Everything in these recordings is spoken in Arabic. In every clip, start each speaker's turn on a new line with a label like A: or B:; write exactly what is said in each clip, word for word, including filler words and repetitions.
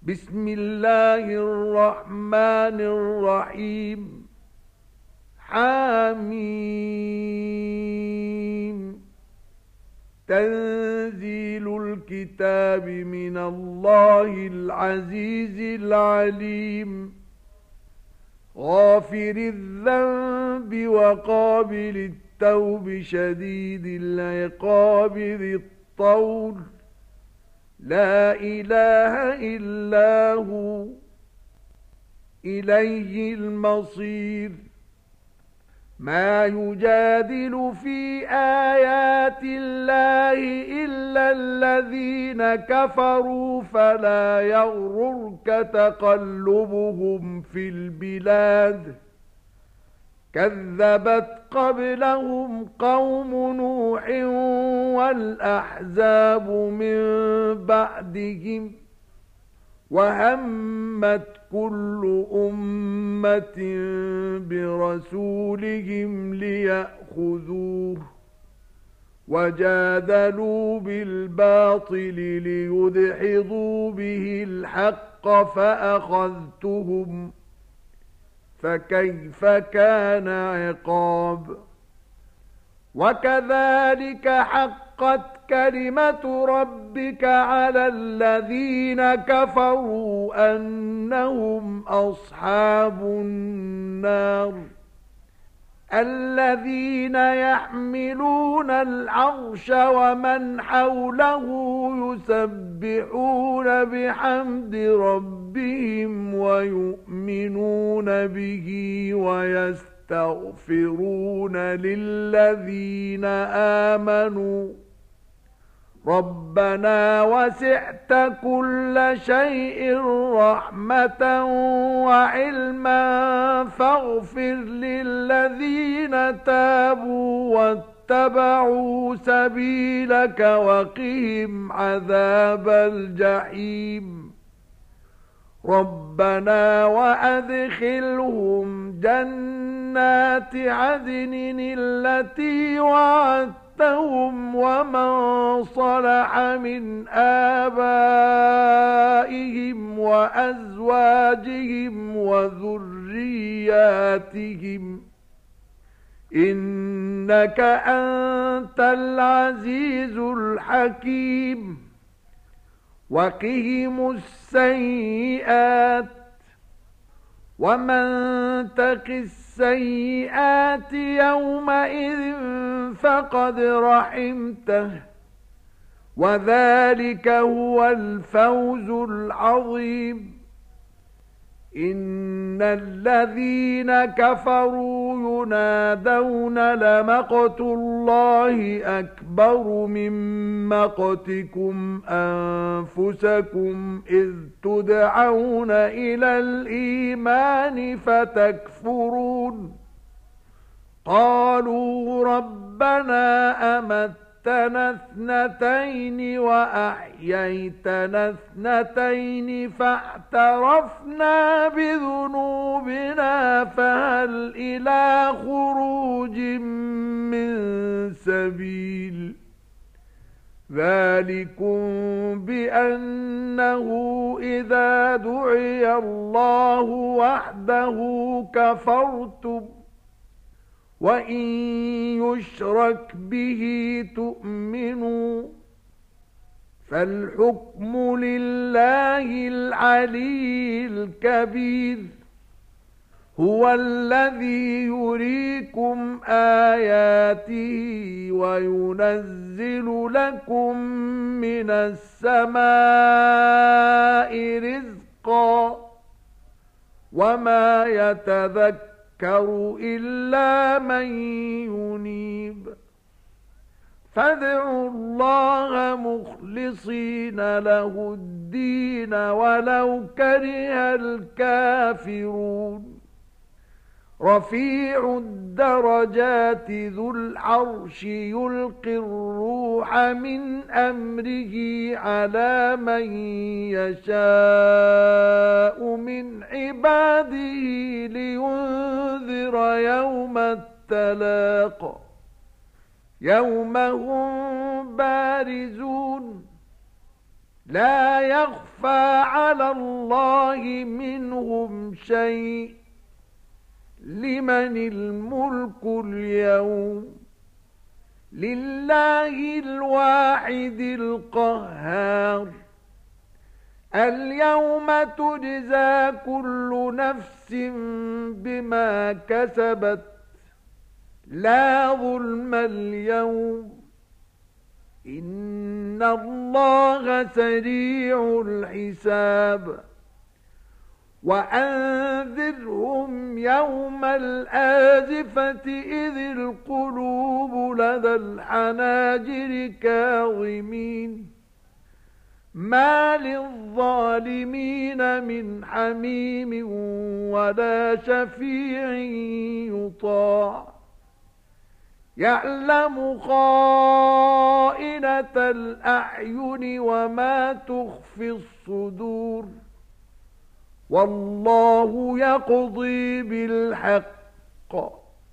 A: بسم الله الرحمن الرحيم. حميم. تنزيل الكتاب من الله العزيز العليم. غافر الذنب وقابل التوب شديد العقاب ذي الطول. لا إله إلا هو إليه المصير. ما يجادل في آيات الله إلا الذين كفروا فلا يغررك تقلبهم في البلاد. كذبت قبلهم قوم نوح والأحزاب من بعدهم. وهمت كل أمة برسولهم ليأخذوه. وجادلوا بالباطل ليدحضوا به الحق فأخذتهم. فكيف كان عقاب. وكذلك حقت كلمة ربك على الذين كفروا أنهم أصحاب النار. الذين يحملون العرش ومن حوله يسبحون بحمد ربهم ويؤمنون به ويستغفرون للذين آمنوا ربنا وسعت كل شيء رحمة وعلما فاغفر للذين تابوا واتبعوا سبيلك وقهم عذاب الجحيم. ربنا وأدخلهم جنات عدن التي وعدتهم ومن صلح من آبائهم وأزواجهم وذرياتهم إنك أنت العزيز الحكيم. وقهم السيئات ومن تق السيئات يومئذ فقد رحمته وذلك هو الفوز العظيم. إن الذين كفروا ينادون لمقت الله أكبر من مقتكم أنفسكم إذ تدعون إلى الإيمان فتكفرون. قالوا ربنا أمتنا اثنتين وأحييتنا اثنتين فاعترفنا بذنوبنا فهل إلى خروج من سبيل. ذلكم بأنه إذا دعي الله وحده كفرتم وإن يشرك به تؤمنوا. فالحكم لله العلي الكبير. هو الذي يريكم آياته وينزل لكم من السماء رزقا وما يتذكر إلا من ينيب. فادعوا الله مخلصين له الدين ولو كره الكافرون. رفيع الدرجات ذو العرش يلقي الروح من أمره على من يشاء من عباده لينذر يوم التلاق. يوم هم بارزون لا يخفى على الله منهم شيء. لمن الملك اليوم؟ لله الواحد القهار. اليوم تجزى كل نفس بما كسبت لا ظلم اليوم إن الله سريع الحساب. وأنذرهم يوم الآزفة إذ القلوب لدى الحناجر كاظمين ما للظالمين من حميم ولا شفيع يطاع يعلم خائنة الأعين وما تخفي الصدور والله يقضي بالحق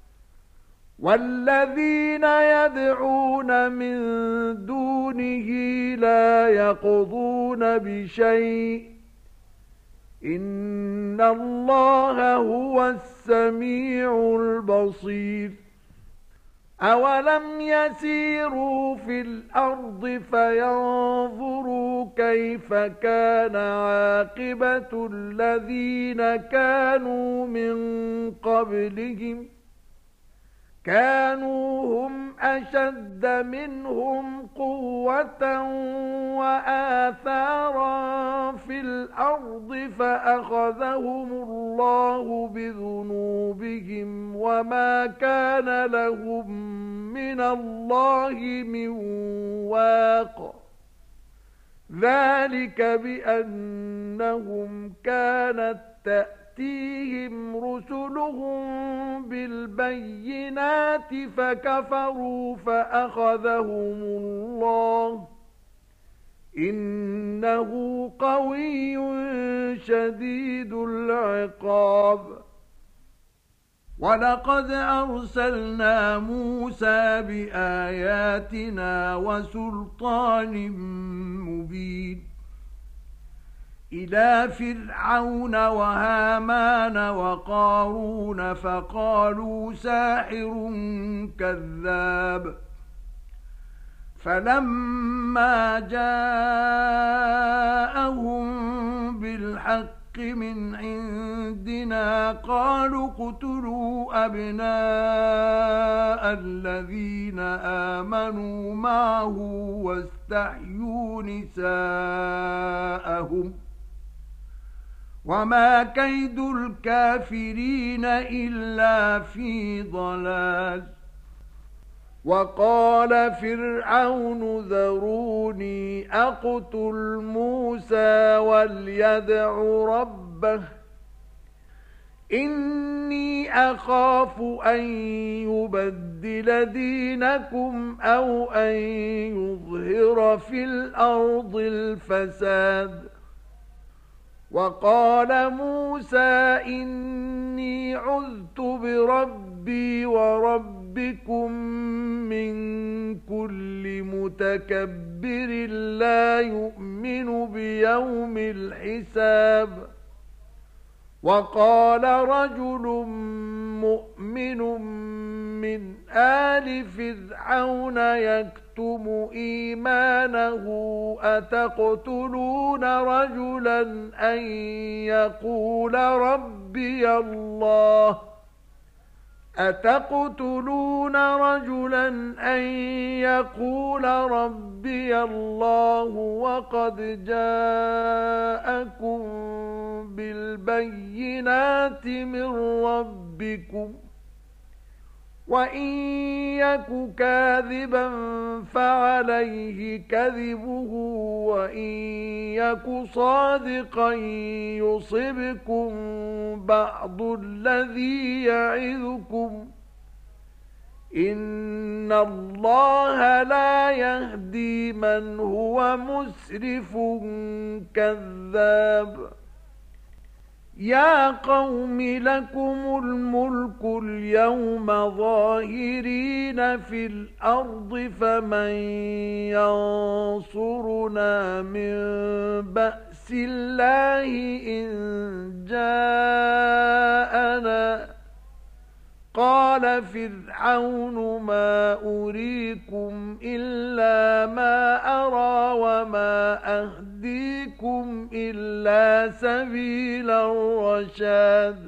A: والذين يدعون من دونه لا يقضون بشيء إن الله هو السميع البصير. أولم يسيروا في الأرض فينظروا كيف كان عاقبة الذين كانوا من قبلهم كانوا هم أشد منهم قوة وآثارا في الأرض فأخذهم الله بذنوبهم وما كان لهم من الله من واق. ذلك بأنهم كانت تأتيهم رسلهم بالبينات فكفروا فأخذهم الله إنه قوي شديد العقاب. ولقد أرسلنا موسى بآياتنا وسلطان مبين إلى فرعون وهامان وقارون فقالوا ساحر كذاب. فلما جاءهم بالحق من عندنا قالوا اقتلوا أبناء الذين آمنوا معه واستحيوا نساءهم وما كيد الكافرين إلا في ضلال. وقال فرعون ذروني أقتل موسى وليدع ربه إني أخاف أن يبدل دينكم أو أن يظهر في الأرض الفساد. وقال موسى إني عذت بربي وربكم من كل متكبر لا يؤمن بيوم الحساب. وقال رجل مؤمن من آل فرعون يكتم إيمانه أتقتلون رجلا أن يقول ربي الله أتقتلون رجلا أن يقول ربي الله وقد جاءكم بالبينات من ربكم وإن يك كاذبا فعليه كذبه وإن يك صادقا يصبكم بعض الذي يعظكم إن الله لا يهدي من هو مسرف كذاب. يا قوم لكم الملك اليوم ظاهرين في الأرض فمن ينصرنا من بأس الله إن جاءنا قال فرعون ما أريكم إلا ما أرى وما أهديكم إلا سبيل الرشاد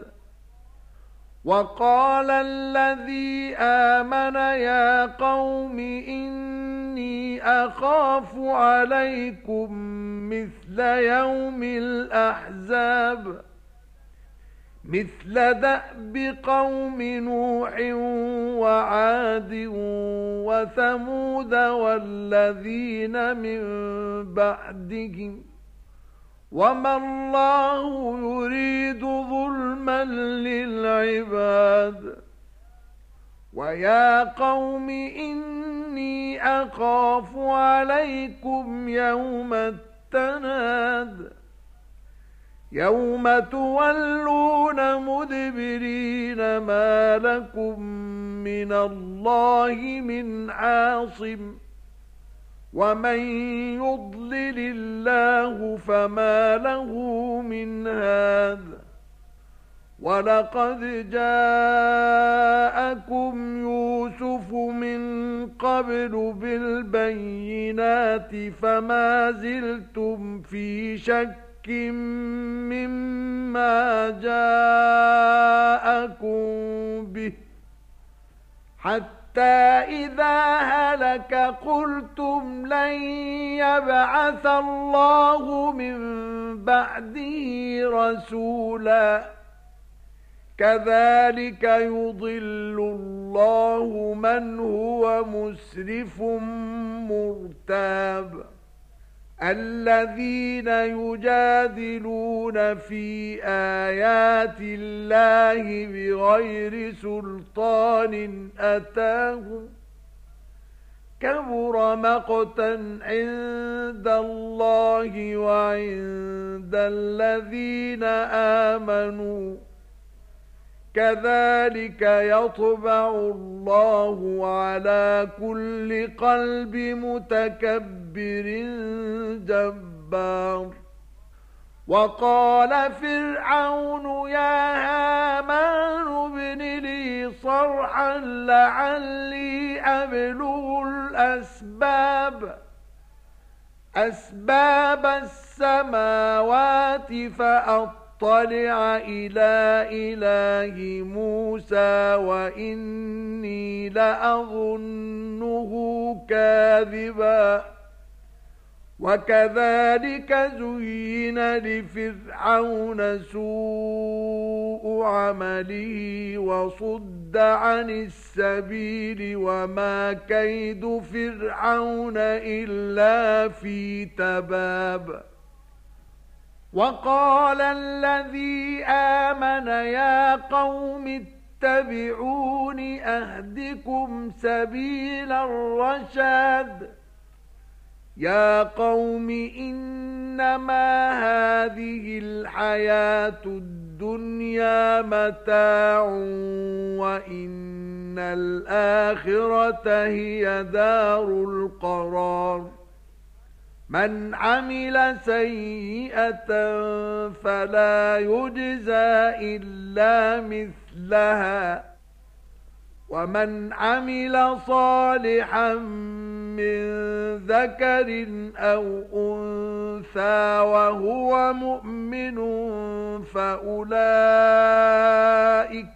A: وقال الذي آمن يا قوم إني أخاف عليكم مثل يوم الأحزاب مثل دأب قوم نوح وعاد وثمود والذين من بعدهم وما الله يريد ظلما للعباد ويا قوم إني أخاف عليكم يوم التناد يوم تولون مدبرين ما لكم من الله من عاصم ومن يضلل الله فما له من هاد ولقد جاءكم يوسف من قبل بالبينات فما زلتم في شك مما جاءكم به حتى إذا هلك قلتم لن يبعث الله من بعده رسولا كذلك يضل الله من هو مسرف مرتاب الذين يجادلون في آيات الله بغير سلطان أتاهم كبر مقتا عند الله وعند الذين آمنوا كذلك يطبع الله على كل قلب متكبر جبار وقال فرعون يا هامان ابن لي صرحا لعلي أبلغ الأسباب أسباب السماوات فأطلع اطلع إلى إله موسى وإني لأظنه كاذبا وكذلك زين لفرعون سوء عمله وصد عن السبيل وما كيد فرعون إلا في تباب وقال الذي آمن يا قوم اتبعون أهدكم سبيل الرشاد يا قوم إنما هذه الحياة الدنيا متاع وإن الآخرة هي دار القرار من عمل سيئة فلا يجزى إلا مثلها ومن عمل صالحا من ذكر أو أنثى وهو مؤمن فأولئك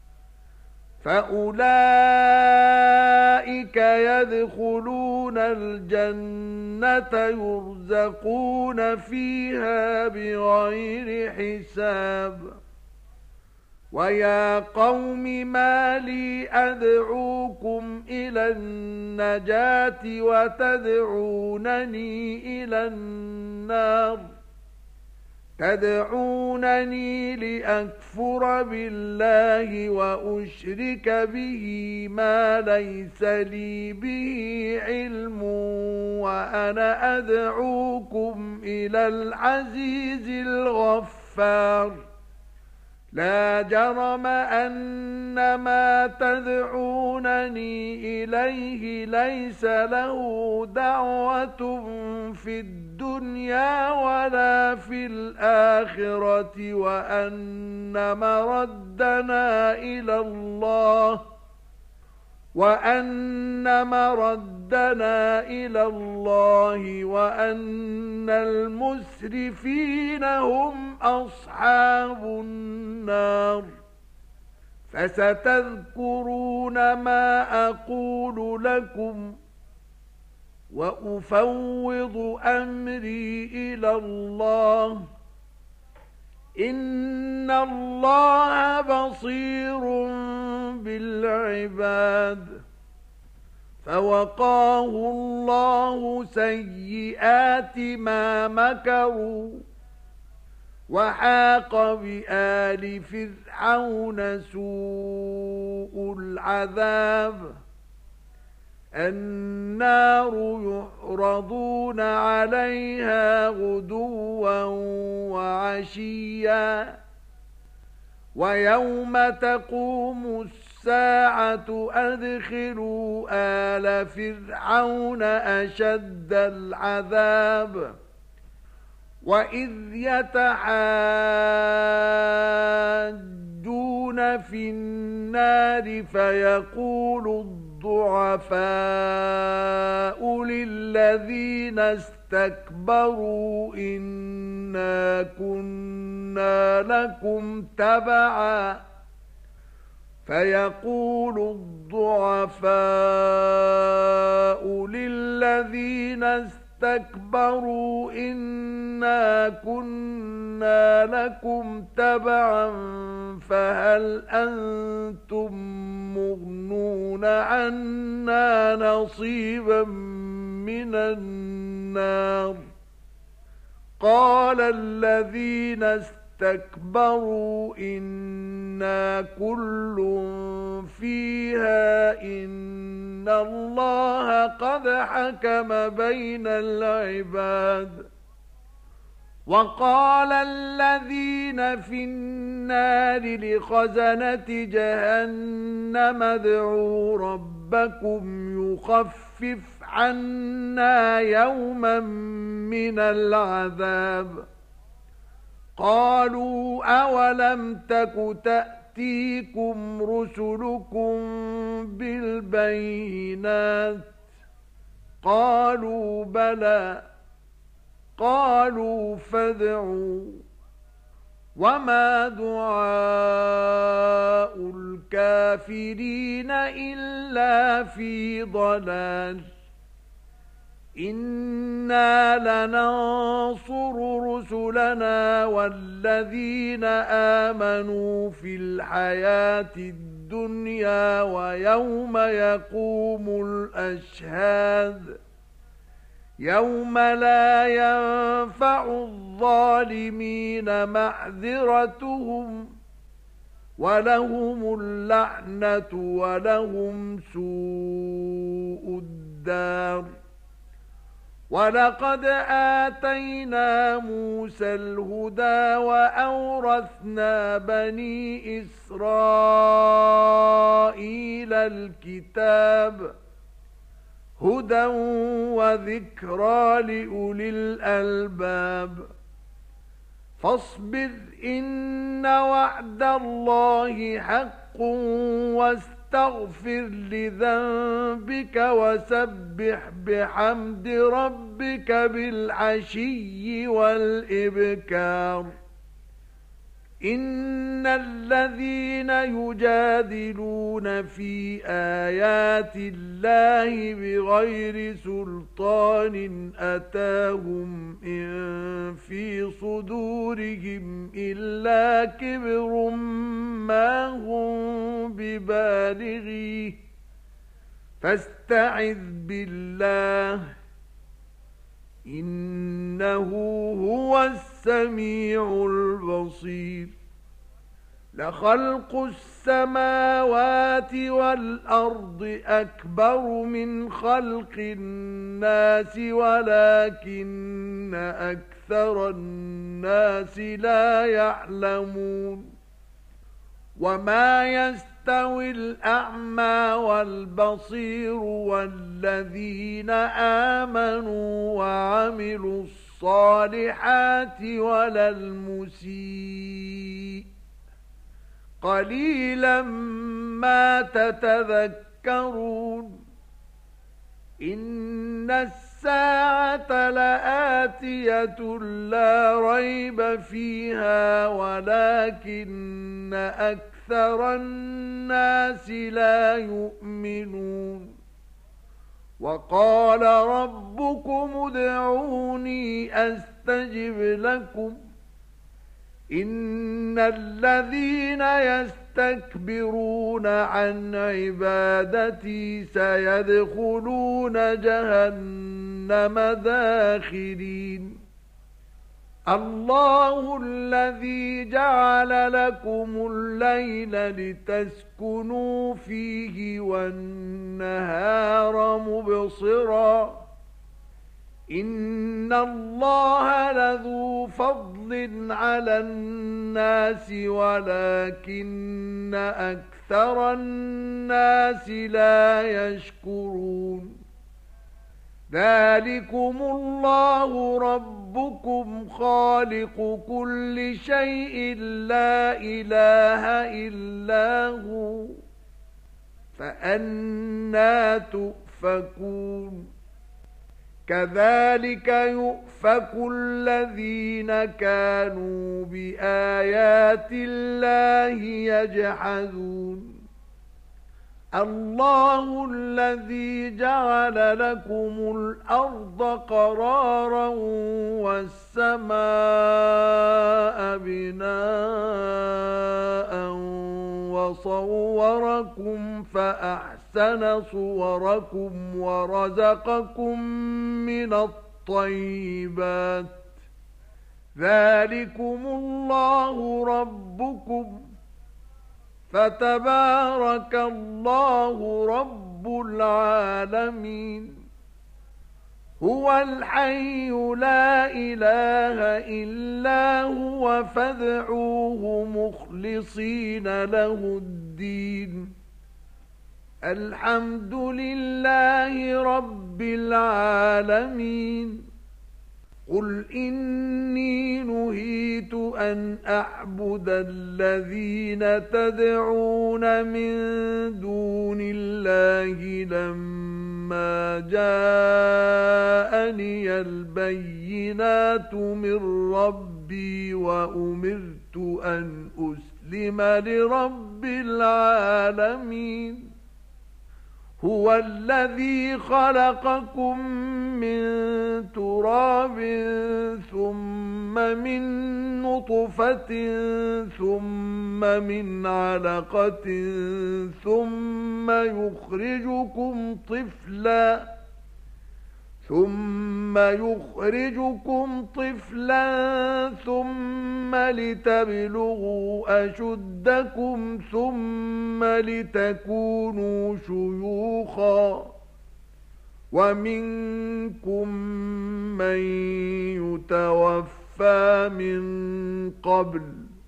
A: فأولئك يدخلون الجنة يرزقون فيها بغير حساب ويا قوم ما لي أدعوكم إلى النجاة وتدعونني إلى النار تدعونني لأكفر بالله وأشرك به ما ليس لي به علم وأنا أدعوكم إلى العزيز الغفار لا جرم أن ما تدعونني إليه ليس له دعوة في الدنيا ولا في الآخرة وأن مردنا إلى الله وأن مردنا إلى الله وأن المسرفين هم أصحاب النار. فستذكرون ما أقول لكم وأفوض أمري إلى الله إن الله بصير بالعباد. فوقاه الله سيئات ما مكروا وحاق بآل فرعون سوء العذاب. النار يعرضون عليها غدوا وعشيا ويوم تقوم الساعة أدخلوا آل فرعون أشد العذاب. وإذ يتحاجون في النار فيقول الضعفاء للذين استكبروا إنا كنا لكم تبعا فيقول الضعفاء للذين استكبروا إنا كنا لكم تبعا فهل أنتم مغنون عنا نصيبا من النار. قال الذين استكبروا إنا كل فيها إن الله قد حكم بين العباد. وقال الذين في النار لخزنة جهنم ادعوا ربكم يخفف عنا يوما من العذاب. قالوا أولم تك تأتيكم رسلكم بالبينات قالوا بلى قالوا فادعوا وما دعاء الكافرين إلا في ضلال. إنا لننصر رسلنا والذين آمنوا في الحياة الدنيا ويوم يقوم الأشهاد يوم لا ينفع الظالمين معذرتهم ولهم اللعنة ولهم سوء الدار. ولقد آتينا موسى الهدى وأورثنا بني إسرائيل الكتاب هدى وذكرى لأولي الألباب. فاصبر إن وعد الله حق واستغفر لذنبك وسبح بحمد ربك بالعشي والإبكار. إن الذين يجادلون في آيات الله بغير سلطان أتاهم إن في صدورهم إلا كبر ما هم ببالغيه فاستعذ بالله إنه هو السميع البصير. لخلق السماوات والأرض أكبر من خلق الناس ولكن أكثر الناس لا يعلمون. وما يستوي الأعمى والبصير والذين آمنوا وعملوا الصالحات ولا المسيء قليلا ما تتذكرون إن الساعة لآتية لا ريب فيها ولكن أكثر الناس لا يؤمنون وقال ربكم ادعوني أستجب لكم إن الذين يستكبرون عن عبادتي سيدخلون جهنم داخرين الله الذي جعل لكم الليل لتسكنوا فيه والنهار مبصرا إن الله لذو فضل على الناس ولكن أكثر الناس لا يشكرون ذلكم الله ربكم خالق كل شيء لا إله إلا هو فأنى تؤفكون كذلك يؤفك الذين كانوا بآيات الله يجحدون الله الذي جعل لكم الأرض قرارا والسماء بناء وصوركم فأحسن صوركم ورزقكم من الطيبات ذلكم الله ربكم فتبارك الله رب العالمين هو الحي لا إله إلا هو فادعوه مخلصين له الدين الحمد لله رب العالمين قل إني نهيت أن أعبد الذين تدعون من دون الله لما جاءني البينات من ربي وأمرت أن أسلم لرب العالمين هو الذي خلقكم من تراب ثم من نطفة ثم من علقة ثم يخرجكم طفلا ثم يخرجكم طفلا ثم لتبلغوا أشدكم ثم لتكونوا شيوخا ومنكم من يتوفى من قبل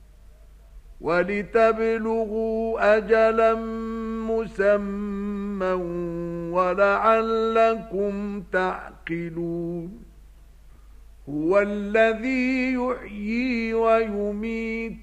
A: ولتبلغوا أجلا مسمى ولعلكم تعقلون هو الذي يحيي ويميت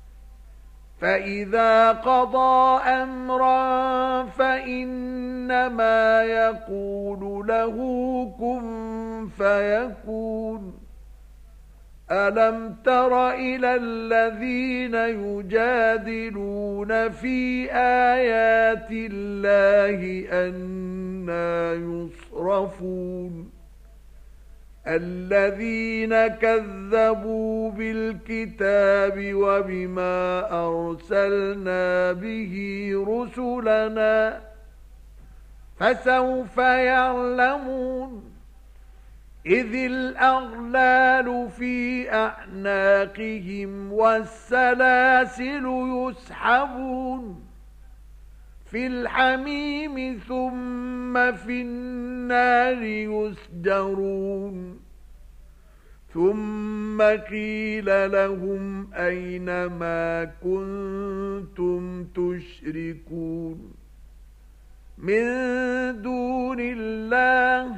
A: فإذا قضى أمرا فإنما يقول له كن فيكون ألم تر إلى الذين يجادلون في آيات الله أنى يصرفون الذين كذبوا بالكتاب وبما أرسلنا به رسلنا فسوف يعلمون إذ الأغلال في أعناقهم والسلاسل يسحبون في الحميم ثم في النار يسجرون ثم قيل لهم أين ما كنتم تشركون من دون الله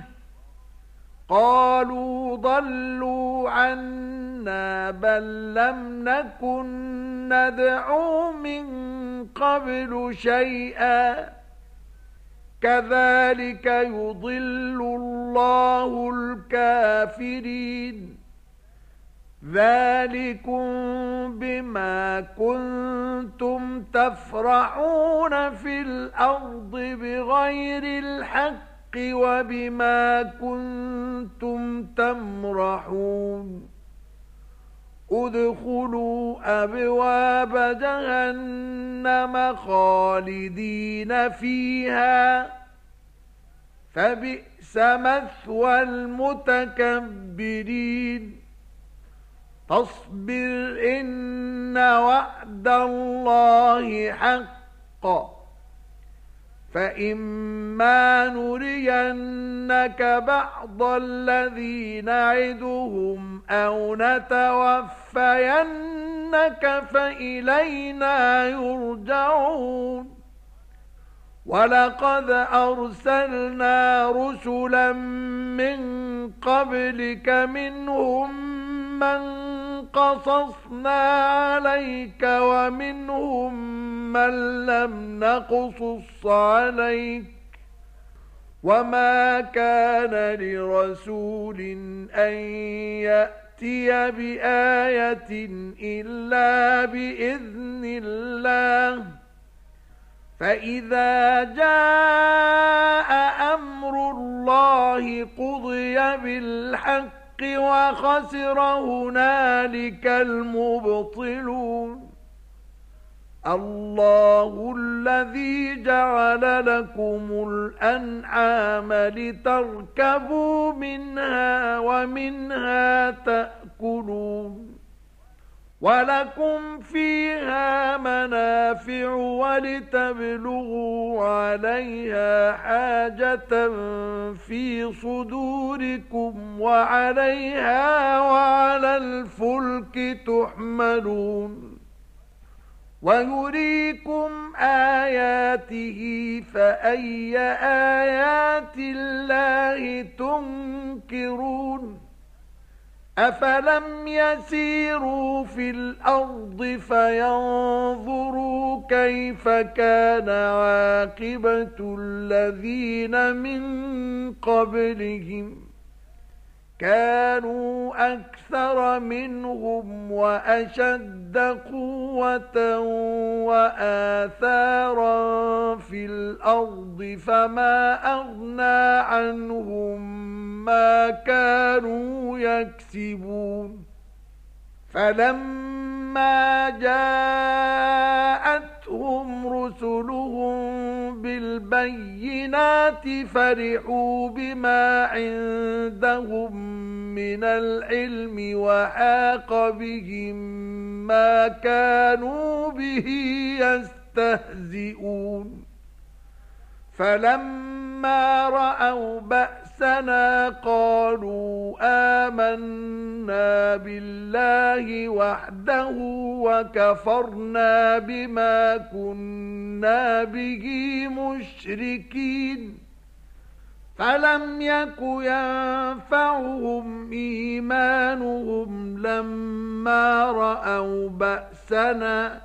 A: قالوا ضلوا عنا بل لم نكن ندعو من قبل شيئا كذلك يضل الله الكافرين ذلكم بما كنتم تفرحون في الأرض بغير الحق وبما كنتم تمرحون ادخلوا أبواب جهنم خالدين فيها فبئس مثوى المتكبرين فاصبر إن وعد الله حق فإما نرينك بعض الذي نعدهم أو نتوفينك فإلينا يرجعون ولقد أرسلنا رسلا من قبلك منهم من قصصنا عليك ومنهم من لم نقصص عليك وما كان لرسول أن يأتي بآية إلا بإذن الله فإذا جاء أمر الله قضي بالحق وخسر هنالك المبطلون الله الذي جعل لكم الأنعام لتركبوا منها ومنها تأكلون ولكم فيها منافع ولتبلغوا عليها حاجة في صدوركم وعليها وعلى الفلك تحملون ويريكم آياته فأي آيات الله تنكرون أفلم يسيروا في الأرض فينظروا كيف كان عاقبة الذين من قبلهم كانوا أكثر منهم وأشد قوة وآثارا في الأرض فما أغنى عنهم ما كانوا يكسبون فلما جاءتهم رسلهم بالبينات فرحوا بما عندهم من العلم وحاق بهم ما كانوا به يستهزئون فلما رأوا بأسنا قالوا آمنا بالله وحده وكفرنا بما كنا به مشركين فلم يك ينفعهم إيمانهم لما رأوا بأسنا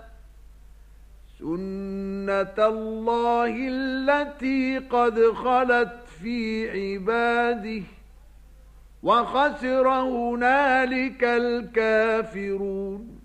A: سنة الله التي قد خلت في عباده وخسر هنالك الكافرون